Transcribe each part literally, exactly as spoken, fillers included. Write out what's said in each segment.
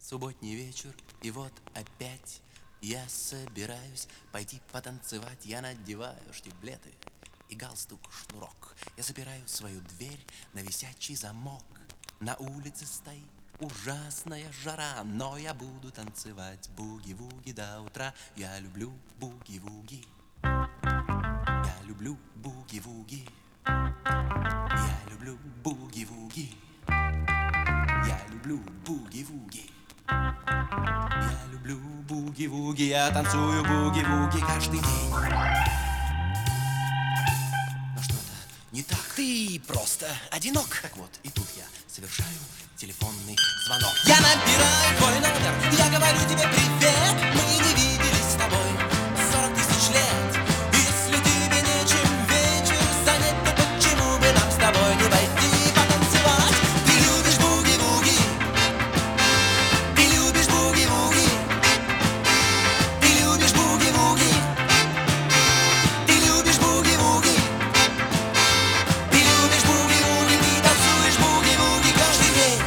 Субботний вечер, и вот опять я собираюсь пойти потанцевать. Я надеваю штиблеты и галстук-шнурок. Я запираю свою дверь на висячий замок. На улице стоит ужасная жара, но я буду танцевать буги-вуги до утра. Я люблю буги-вуги. Я люблю буги-вуги. Я люблю буги-вуги. Я люблю буги-вуги. Я люблю буги-вуги. Я танцую буги-вуги каждый день. Но что-то не так. Ты просто одинок. Так вот, и тут я совершаю телефонный звонок. Я набираю твой номер, я говорю тебе привет. Мы не виделись с тобой сорок тысяч лет. Если тебе нечем вечер занять, то почему бы нам с тобой не пойти потанцевать? Ты любишь буги-вуги. Ты любишь буги-вуги. Ты любишь буги-вуги. Ты любишь буги-вуги. Ты любишь буги-вуги. Ты танцуешь буги-вуги каждый день.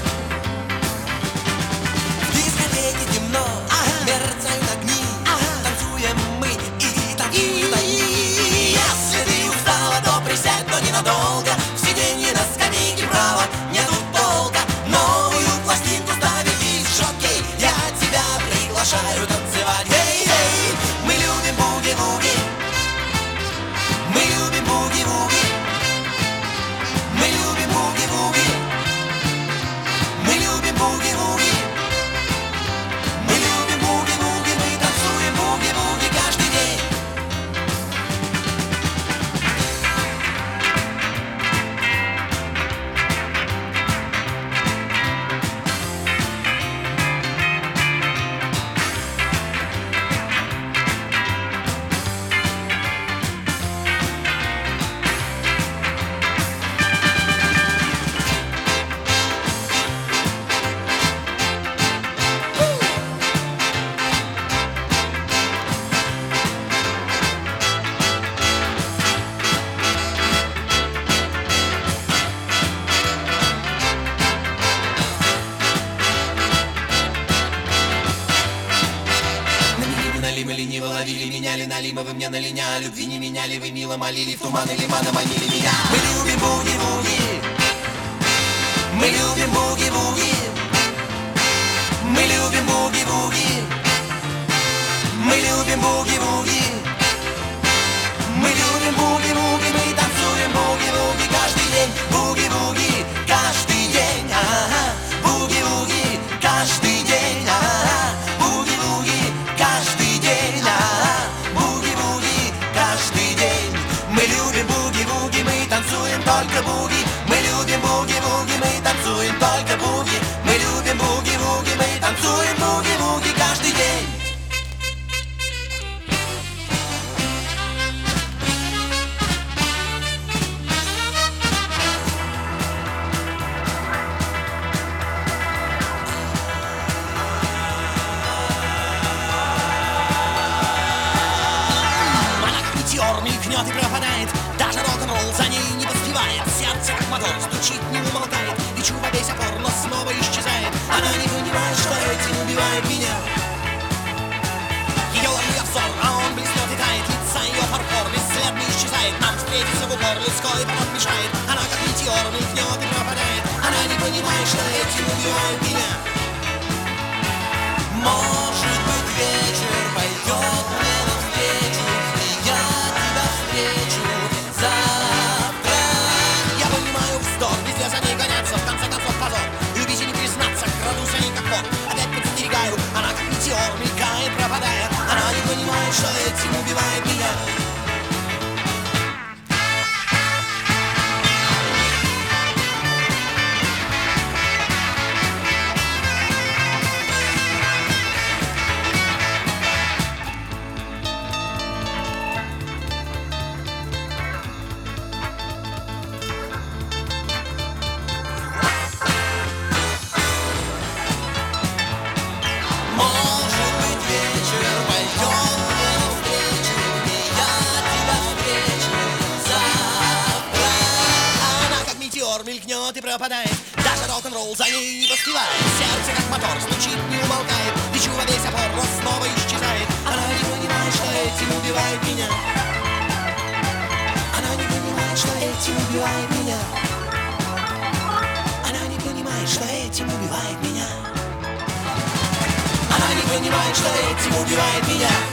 В дискотеке темно, ага. Мерцают огни, ага. Танцуем мы и танцуют они. Если ты устала, то присядь, но ненадолго. В сиденье на скамейке право нету толка. Новую пластинку ставит диск-жокей. Я тебя приглашаю танцевать. Эй-эй, мы любим буги-вуги. Мы любим буги-вуги. Мы любим буги-вуги. Мы любим буги-вуги. Мы любим буги-вуги. Мы танцуем буги-вуги каждый день. Налимы лениво ловили, меняли налимы, вы мне на линя. Любви не меняли, вы мило молили, в туманы лимана манили меня. Мы любим буги-вуги. Мы любим буги-вуги. Мы любим буги-вуги. Мы любим буги-вуги. Мы любим буги-вуги. Мы танцуем буги-вуги каждый день. Буги-вуги каждый день. Ага. Буги-вуги каждый день. Ага. Буги-вуги каждый день. Ага. Буги-вуги каждый день. Мы любим буги-вуги. Мы танцуем только буги. Мы любим буги-вуги. Мы танцуем только буги. Мы любим буги-вуги. Мы танцуем буги-вуги каждый день. Метеор мелькнет и пропадает. Даже рок-н-ролл за ней не поспевает. Сердце как мотор стучит, не умолкает. Лечу во весь опор, но снова исчезает. Она не понимает, что этим убивает меня. Ее ловит взор, а он блеснет и тает. Лица ее фарфор бесследно исчезает. Нам встретиться в упор, людской поток мешает. Она как метеор мелькнет и пропадает. Она не понимает, что этим убивает меня. Может быть, вечер пойдет мне навстречу, и я тебя встречу завтра. Я понимаю вздор, везде за ней гоняться, в конце концов позор. Любить и не признаться, краду за ней как вор. Опять подстерегаю, она как метеор мелькает, пропадая. Она не понимает, что этим убивает меня. пропадает. Даже рок-н-ролл за ней не поспевает. Сердце как мотор стучит, не умолкает. Лечу во весь опор, но снова исчезает. Она не понимает, что этим убивает меня. Она не понимает, что этим убивает меня. Она не понимает, что этим убивает меня. Она не понимает, что этим убивает меня.